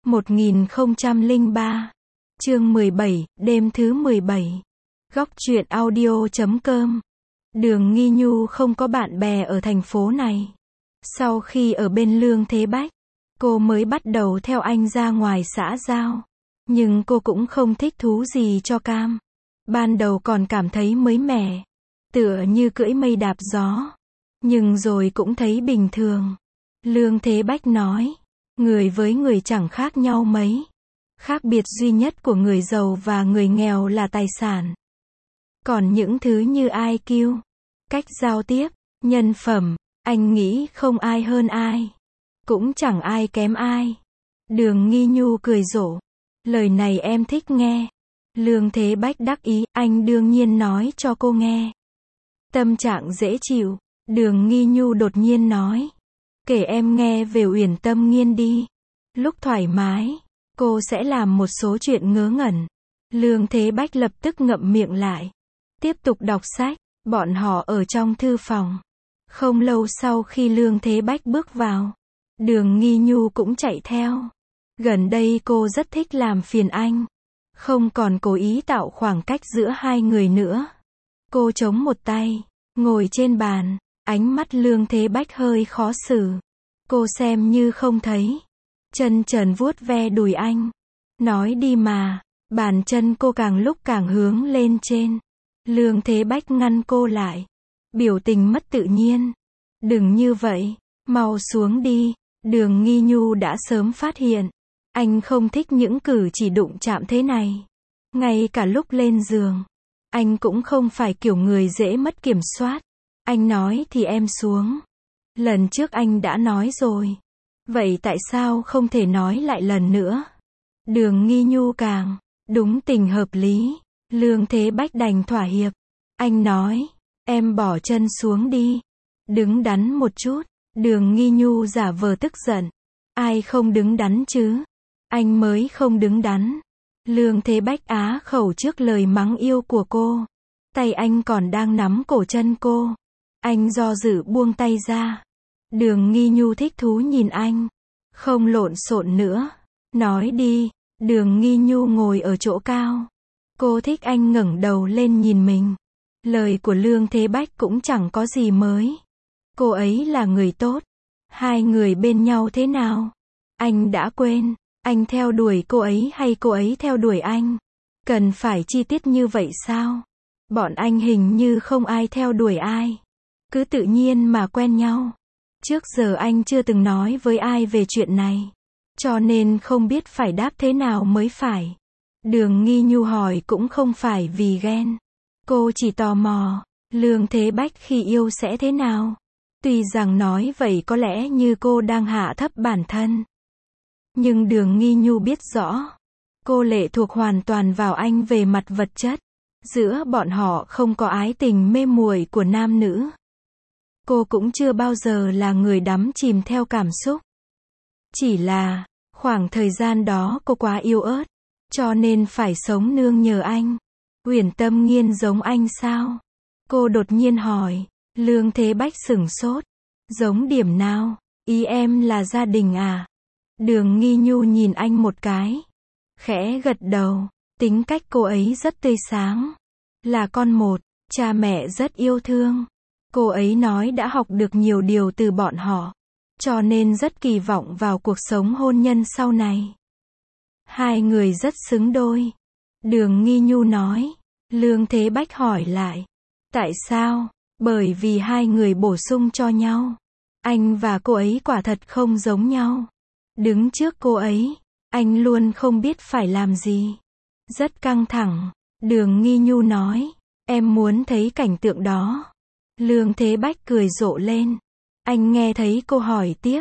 1003, chương 17, đêm thứ 17. Góc truyện audio.com. Đường Nghi Nhu không có bạn bè ở thành phố này. Sau khi ở bên Lương Thế Bách, cô mới bắt đầu theo anh ra ngoài xã giao. Nhưng cô cũng không thích thú gì cho cam. Ban đầu còn cảm thấy mới mẻ, tựa như cưỡi mây đạp gió. Nhưng rồi cũng thấy bình thường. Lương Thế Bách nói, người với người chẳng khác nhau mấy. Khác biệt duy nhất của người giàu và người nghèo là tài sản. Còn những thứ như IQ, cách giao tiếp, nhân phẩm, anh nghĩ không ai hơn ai. Cũng chẳng ai kém ai. Đường Nghi Nhu cười rộ. Lời này em thích nghe. Lương Thế Bách đắc ý, anh đương nhiên nói cho cô nghe. Tâm trạng dễ chịu, Đường Nghi Nhu đột nhiên nói. Kể em nghe về Uyển Tâm Nghiên đi. Lúc thoải mái, cô sẽ làm một số chuyện ngớ ngẩn. Lương Thế Bách lập tức ngậm miệng lại. Tiếp tục đọc sách, bọn họ ở trong thư phòng. Không lâu sau khi Lương Thế Bách bước vào, Đường Nghi Nhu cũng chạy theo. Gần đây cô rất thích làm phiền anh. Không còn cố ý tạo khoảng cách giữa hai người nữa. Cô chống một tay, ngồi trên bàn, ánh mắt Lương Thế Bách hơi khó xử. Cô xem như không thấy. Chân trần vuốt ve đùi anh. Nói đi mà. Bàn chân cô càng lúc càng hướng lên trên. Lương Thế Bách ngăn cô lại. Biểu tình mất tự nhiên. Đừng như vậy. Mau xuống đi. Đường Nghi Nhu đã sớm phát hiện. Anh không thích những cử chỉ đụng chạm thế này. Ngay cả lúc lên giường, anh cũng không phải kiểu người dễ mất kiểm soát. Anh nói thì em xuống. Lần trước anh đã nói rồi. Vậy tại sao không thể nói lại lần nữa? Đường Nghi Nhu càng đúng tình hợp lý. Lương Thế Bách đành thỏa hiệp. Anh nói, em bỏ chân xuống đi. Đứng đắn một chút. Đường Nghi Nhu giả vờ tức giận. Ai không đứng đắn chứ? Anh mới không đứng đắn. Lương Thế Bách á khẩu trước lời mắng yêu của cô. Tay anh còn đang nắm cổ chân cô. Anh do dự buông tay ra. Đường Nghi Nhu thích thú nhìn anh. Không lộn xộn nữa. Nói đi. Đường Nghi Nhu ngồi ở chỗ cao. Cô thích anh ngẩng đầu lên nhìn mình. Lời của Lương Thế Bách cũng chẳng có gì mới. Cô ấy là người tốt. Hai người bên nhau thế nào? Anh đã quên. Anh theo đuổi cô ấy hay cô ấy theo đuổi anh? Cần phải chi tiết như vậy sao? Bọn anh hình như không ai theo đuổi ai. Cứ tự nhiên mà quen nhau. Trước giờ anh chưa từng nói với ai về chuyện này. Cho nên không biết phải đáp thế nào mới phải. Đường Nghi Nhu hỏi cũng không phải vì ghen. Cô chỉ tò mò. Lương Thế Bách khi yêu sẽ thế nào? Tuy rằng nói vậy có lẽ như cô đang hạ thấp bản thân. Nhưng Đường Nghi Nhu biết rõ. Cô lệ thuộc hoàn toàn vào anh về mặt vật chất. Giữa bọn họ không có ái tình mê muội của nam nữ. Cô cũng chưa bao giờ là người đắm chìm theo cảm xúc. Chỉ là, khoảng thời gian đó cô quá yếu ớt. Cho nên phải sống nương nhờ anh. Uyển Tâm Nghiên giống anh sao? Cô đột nhiên hỏi. Lương Thế Bách sửng sốt. Giống điểm nào? Ý em là gia đình à? Đường Nghi Nhu nhìn anh một cái. Khẽ gật đầu. Tính cách cô ấy rất tươi sáng. Là con một. Cha mẹ rất yêu thương. Cô ấy nói đã học được nhiều điều từ bọn họ. Cho nên rất kỳ vọng vào cuộc sống hôn nhân sau này. Hai người rất xứng đôi. Đường Nghi Nhu nói. Lương Thế Bách hỏi lại. Tại sao? Bởi vì hai người bổ sung cho nhau. Anh và cô ấy quả thật không giống nhau. Đứng trước cô ấy, anh luôn không biết phải làm gì. Rất căng thẳng. Đường Nghi Nhu nói. Em muốn thấy cảnh tượng đó. Lương Thế Bách cười rộ lên. Anh nghe thấy cô hỏi tiếp.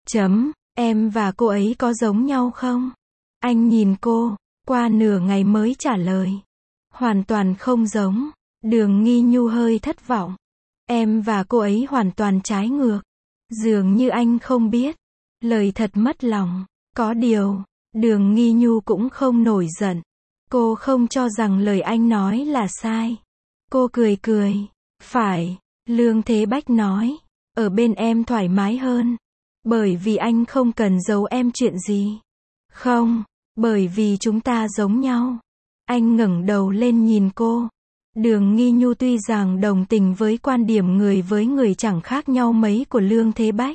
Em và cô ấy có giống nhau không? Anh nhìn cô, qua nửa ngày mới trả lời. Hoàn toàn không giống. Đường Nghi Nhu hơi thất vọng. Em và cô ấy hoàn toàn trái ngược. Dường như anh không biết. Lời thật mất lòng. Có điều, Đường Nghi Nhu cũng không nổi giận. Cô không cho rằng lời anh nói là sai. Cô cười cười. Phải, Lương Thế Bách nói. Ở bên em thoải mái hơn. Bởi vì anh không cần giấu em chuyện gì. Không, bởi vì chúng ta giống nhau. Anh ngẩng đầu lên nhìn cô. Đường Nghi Nhu tuy rằng đồng tình với quan điểm người với người chẳng khác nhau mấy của Lương Thế Bách.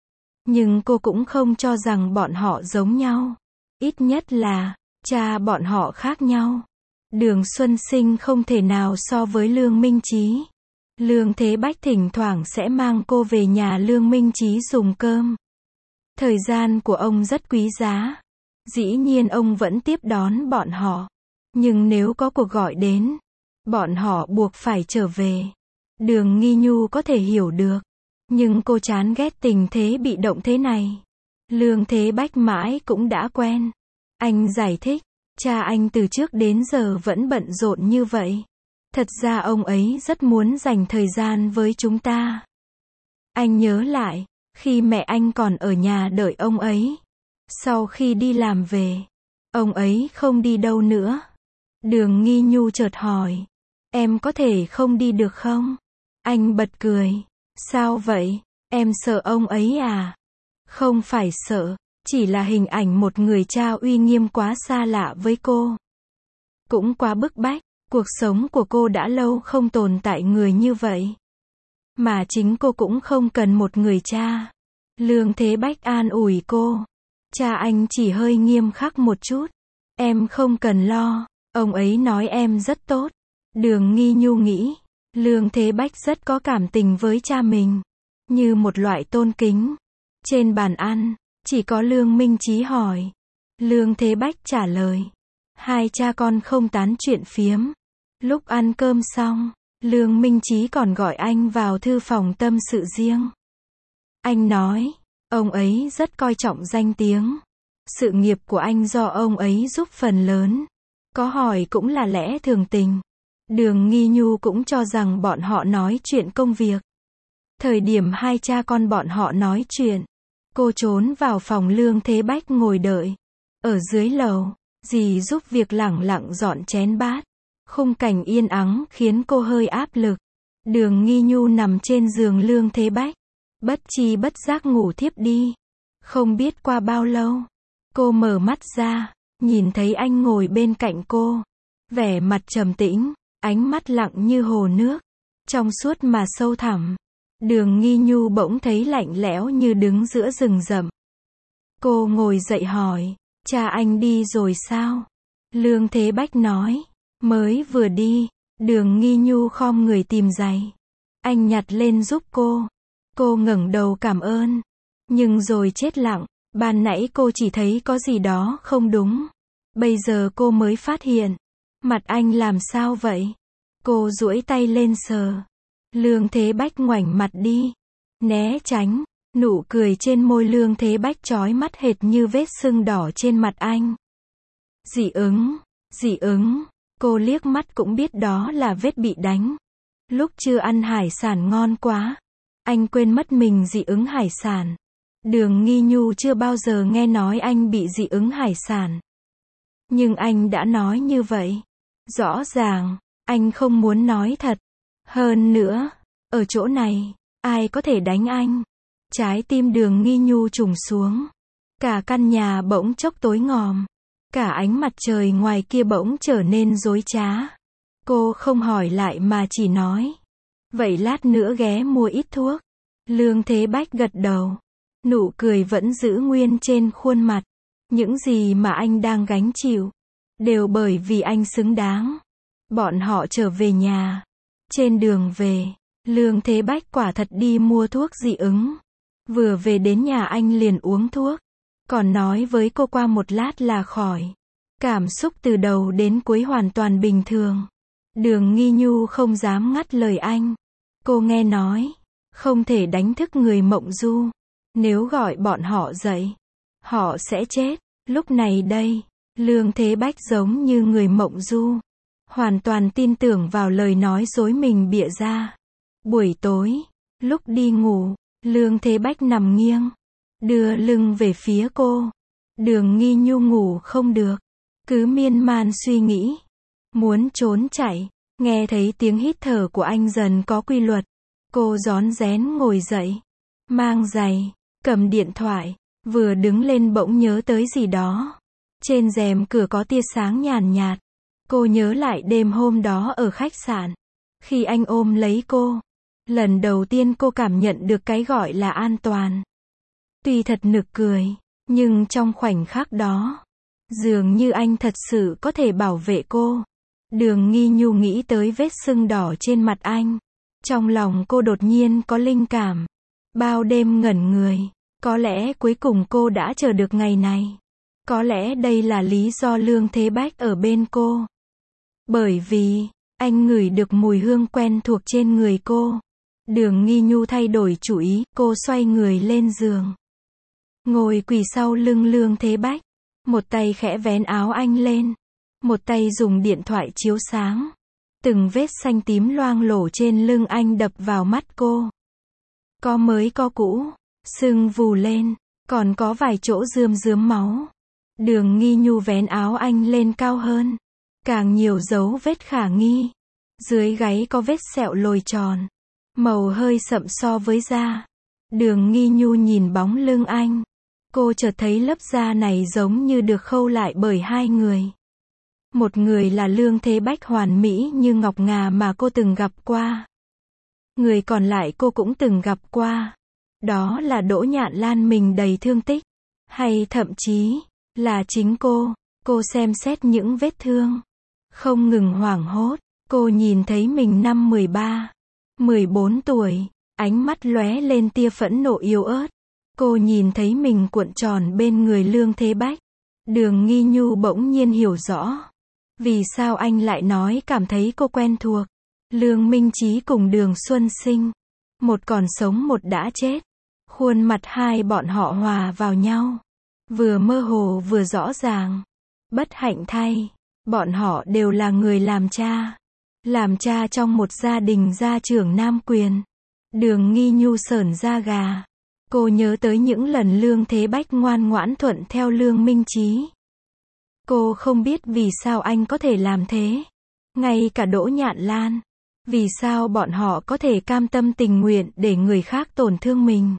Nhưng cô cũng không cho rằng bọn họ giống nhau. Ít nhất là, cha bọn họ khác nhau. Đường Xuân Sinh không thể nào so với Lương Minh Chí. Lương Thế Bách thỉnh thoảng sẽ mang cô về nhà Lương Minh Chí dùng cơm. Thời gian của ông rất quý giá. Dĩ nhiên ông vẫn tiếp đón bọn họ. Nhưng nếu có cuộc gọi đến, bọn họ buộc phải trở về. Đường Nghi Nhu có thể hiểu được. Nhưng cô chán ghét tình thế bị động thế này. Lương Thế Bách mãi cũng đã quen. Anh giải thích, cha anh từ trước đến giờ vẫn bận rộn như vậy. Thật ra ông ấy rất muốn dành thời gian với chúng ta. Anh nhớ lại, khi mẹ anh còn ở nhà đợi ông ấy. Sau khi đi làm về, ông ấy không đi đâu nữa. Đường Nghi Nhu chợt hỏi, em có thể không đi được không? Anh bật cười, sao vậy, em sợ ông ấy à? Không phải sợ, chỉ là hình ảnh một người cha uy nghiêm quá xa lạ với cô. Cũng quá bức bách, cuộc sống của cô đã lâu không tồn tại người như vậy. Mà chính cô cũng không cần một người cha. Lương Thế Bách an ủi cô. Cha anh chỉ hơi nghiêm khắc một chút. Em không cần lo, ông ấy nói em rất tốt. Đường Nghi Nhu nghĩ, Lương Thế Bách rất có cảm tình với cha mình. Như một loại tôn kính. Trên bàn ăn, chỉ có Lương Minh Chí hỏi. Lương Thế Bách trả lời. Hai cha con không tán chuyện phiếm. Lúc ăn cơm xong, Lương Minh Chí còn gọi anh vào thư phòng tâm sự riêng. Anh nói, ông ấy rất coi trọng danh tiếng. Sự nghiệp của anh do ông ấy giúp phần lớn. Có hỏi cũng là lẽ thường tình. Đường Nghi Nhu cũng cho rằng bọn họ nói chuyện công việc. Thời điểm hai cha con bọn họ nói chuyện, cô trốn vào phòng Lương Thế Bách ngồi đợi. Ở dưới lầu, dì giúp việc lẳng lặng dọn chén bát. Khung cảnh yên ắng khiến cô hơi áp lực. Đường Nghi Nhu nằm trên giường Lương Thế Bách. Bất chi bất giác ngủ thiếp đi. Không biết qua bao lâu, cô mở mắt ra, nhìn thấy anh ngồi bên cạnh cô. Vẻ mặt trầm tĩnh, ánh mắt lặng như hồ nước, trong suốt mà sâu thẳm. Đường Nghi Nhu bỗng thấy lạnh lẽo như đứng giữa rừng rậm. Cô ngồi dậy hỏi, cha anh đi rồi sao? Lương Thế Bách nói, mới vừa đi. Đường Nghi Nhu khom người tìm giày. Anh nhặt lên giúp cô. Cô ngẩng đầu cảm ơn. Nhưng rồi chết lặng. Ban nãy cô chỉ thấy có gì đó không đúng. Bây giờ cô mới phát hiện. Mặt anh làm sao vậy? Cô duỗi tay lên sờ. Lương Thế Bách ngoảnh mặt đi. Né tránh. Nụ cười trên môi Lương Thế Bách chói mắt hệt như vết sưng đỏ trên mặt anh. Dị ứng. Dị ứng. Cô liếc mắt cũng biết đó là vết bị đánh. Lúc chưa ăn hải sản ngon quá. Anh quên mất mình dị ứng hải sản. Đường Nghi Nhu chưa bao giờ nghe nói anh bị dị ứng hải sản. Nhưng anh đã nói như vậy. Rõ ràng, anh không muốn nói thật. Hơn nữa, ở chỗ này, ai có thể đánh anh? Trái tim Đường Nghi Nhu trùng xuống. Cả căn nhà bỗng chốc tối ngòm. Cả ánh mặt trời ngoài kia bỗng trở nên dối trá. Cô không hỏi lại mà chỉ nói. Vậy lát nữa ghé mua ít thuốc. Lương Thế Bách gật đầu. Nụ cười vẫn giữ nguyên trên khuôn mặt. Những gì mà anh đang gánh chịu, đều bởi vì anh xứng đáng. Bọn họ trở về nhà. Trên đường về, Lương Thế Bách quả thật đi mua thuốc dị ứng. Vừa về đến nhà anh liền uống thuốc. Còn nói với cô qua một lát là khỏi. Cảm xúc từ đầu đến cuối hoàn toàn bình thường. Đường Nghi Nhu không dám ngắt lời anh. Cô nghe nói, không thể đánh thức người mộng du. Nếu gọi bọn họ dậy, họ sẽ chết. Lúc này đây, Lương Thế Bách giống như người mộng du. Hoàn toàn tin tưởng vào lời nói dối mình bịa ra. Buổi tối, lúc đi ngủ, Lương Thế Bách nằm nghiêng, đưa lưng về phía cô. Đường Nghi Nhu ngủ không được, cứ miên man suy nghĩ, muốn trốn chạy. Nghe thấy tiếng hít thở của anh dần có quy luật. Cô rón rén ngồi dậy, mang giày, cầm điện thoại, vừa đứng lên bỗng nhớ tới gì đó. Trên rèm cửa có tia sáng nhàn nhạt. Cô nhớ lại đêm hôm đó ở khách sạn. Khi anh ôm lấy cô. Lần đầu tiên cô cảm nhận được cái gọi là an toàn. Tuy thật nực cười, nhưng trong khoảnh khắc đó, dường như anh thật sự có thể bảo vệ cô. Đường Nghi Nhu nghĩ tới vết sưng đỏ trên mặt anh. Trong lòng cô đột nhiên có linh cảm. Bao đêm ngẩn người, có lẽ cuối cùng cô đã chờ được ngày này. Có lẽ đây là lý do Lương Thế Bách ở bên cô. Bởi vì, anh ngửi được mùi hương quen thuộc trên người cô. Đường Nghi Nhu thay đổi chủ ý, cô xoay người lên giường. Ngồi quỳ sau lưng Lương Thế Bách. Một tay khẽ vén áo anh lên. Một tay dùng điện thoại chiếu sáng. Từng vết xanh tím loang lổ trên lưng anh đập vào mắt cô. Có mới có cũ, sưng vù lên, còn có vài chỗ rướm máu. Đường Nghi Nhu vén áo anh lên cao hơn. Càng nhiều dấu vết khả nghi. Dưới gáy có vết sẹo lồi tròn. Màu hơi sậm so với da. Đường Nghi Nhu nhìn bóng lưng anh. Cô chợt thấy lớp da này giống như được khâu lại bởi hai người. Một người là Lương Thế Bách hoàn mỹ như ngọc ngà mà cô từng gặp qua. Người còn lại cô cũng từng gặp qua. Đó là Đỗ Nhạn Lan mình đầy thương tích. Hay thậm chí, là chính cô. Cô xem xét những vết thương. Không ngừng hoảng hốt. Cô nhìn thấy mình năm 13, 14 tuổi. Ánh mắt lóe lên tia phẫn nộ yếu ớt. Cô nhìn thấy mình cuộn tròn bên người Lương Thế Bách. Đường Nghi Nhu bỗng nhiên hiểu rõ. Vì sao anh lại nói cảm thấy cô quen thuộc. Lương Minh Chí cùng Đường Xuân Sinh. Một còn sống một đã chết. Khuôn mặt hai bọn họ hòa vào nhau. Vừa mơ hồ vừa rõ ràng. Bất hạnh thay. Bọn họ đều là người làm cha. Làm cha trong một gia đình gia trưởng nam quyền. Đường Nghi Nhu sởn da gà. Cô nhớ tới những lần Lương Thế Bách ngoan ngoãn thuận theo Lương Minh Chí. Cô không biết vì sao anh có thể làm thế. Ngay cả Đỗ Nhạn Lan. Vì sao bọn họ có thể cam tâm tình nguyện để người khác tổn thương mình.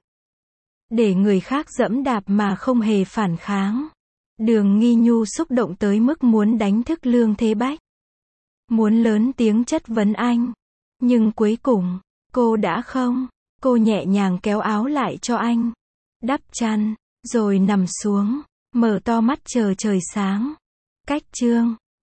Để người khác giẫm đạp mà không hề phản kháng. Đường Nghi Nhu xúc động tới mức muốn đánh thức Lương Thế Bách. Muốn lớn tiếng chất vấn anh. Nhưng cuối cùng, cô đã không. Cô nhẹ nhàng kéo áo lại cho anh. Đắp chăn, rồi nằm xuống, mở to mắt chờ trời sáng. Cách chương